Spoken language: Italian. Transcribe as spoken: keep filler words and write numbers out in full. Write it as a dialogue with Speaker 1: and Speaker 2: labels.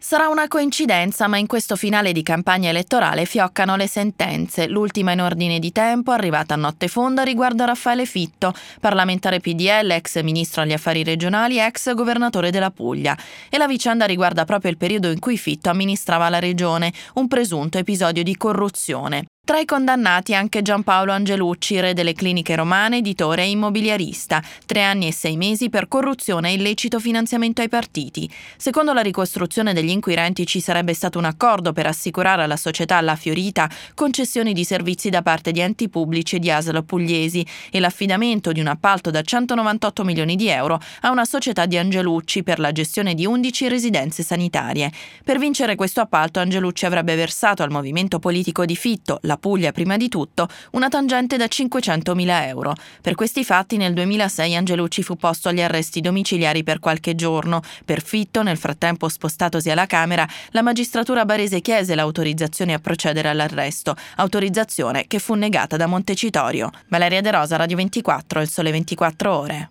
Speaker 1: Sarà una coincidenza, ma in questo finale di campagna elettorale fioccano le sentenze. L'ultima in ordine di tempo, arrivata a notte fonda, riguarda Raffaele Fitto, parlamentare P D L, ex ministro agli affari regionali e ex governatore della Puglia. E la vicenda riguarda proprio il periodo in cui Fitto amministrava la regione, un presunto episodio di corruzione. Tra i condannati anche Giampaolo Angelucci, re delle cliniche romane, editore e immobiliarista, tre anni e sei mesi per corruzione e illecito finanziamento ai partiti. Secondo la ricostruzione degli inquirenti ci sarebbe stato un accordo per assicurare alla società La Fiorita concessioni di servizi da parte di enti pubblici e di A S L pugliesi e l'affidamento di un appalto da centonovantotto milioni di euro a una società di Angelucci per la gestione di undici residenze sanitarie. Per vincere questo appalto Angelucci avrebbe versato al movimento politico di Fitto, la Puglia prima di tutto, una tangente da cinquecentomila euro. Per questi fatti nel duemilasei Angelucci fu posto agli arresti domiciliari per qualche giorno. Per Fitto, nel frattempo spostatosi alla Camera, la magistratura barese chiese l'autorizzazione a procedere all'arresto, autorizzazione che fu negata da Montecitorio. Valeria De Rosa, Radio ventiquattro, Il Sole ventiquattro Ore.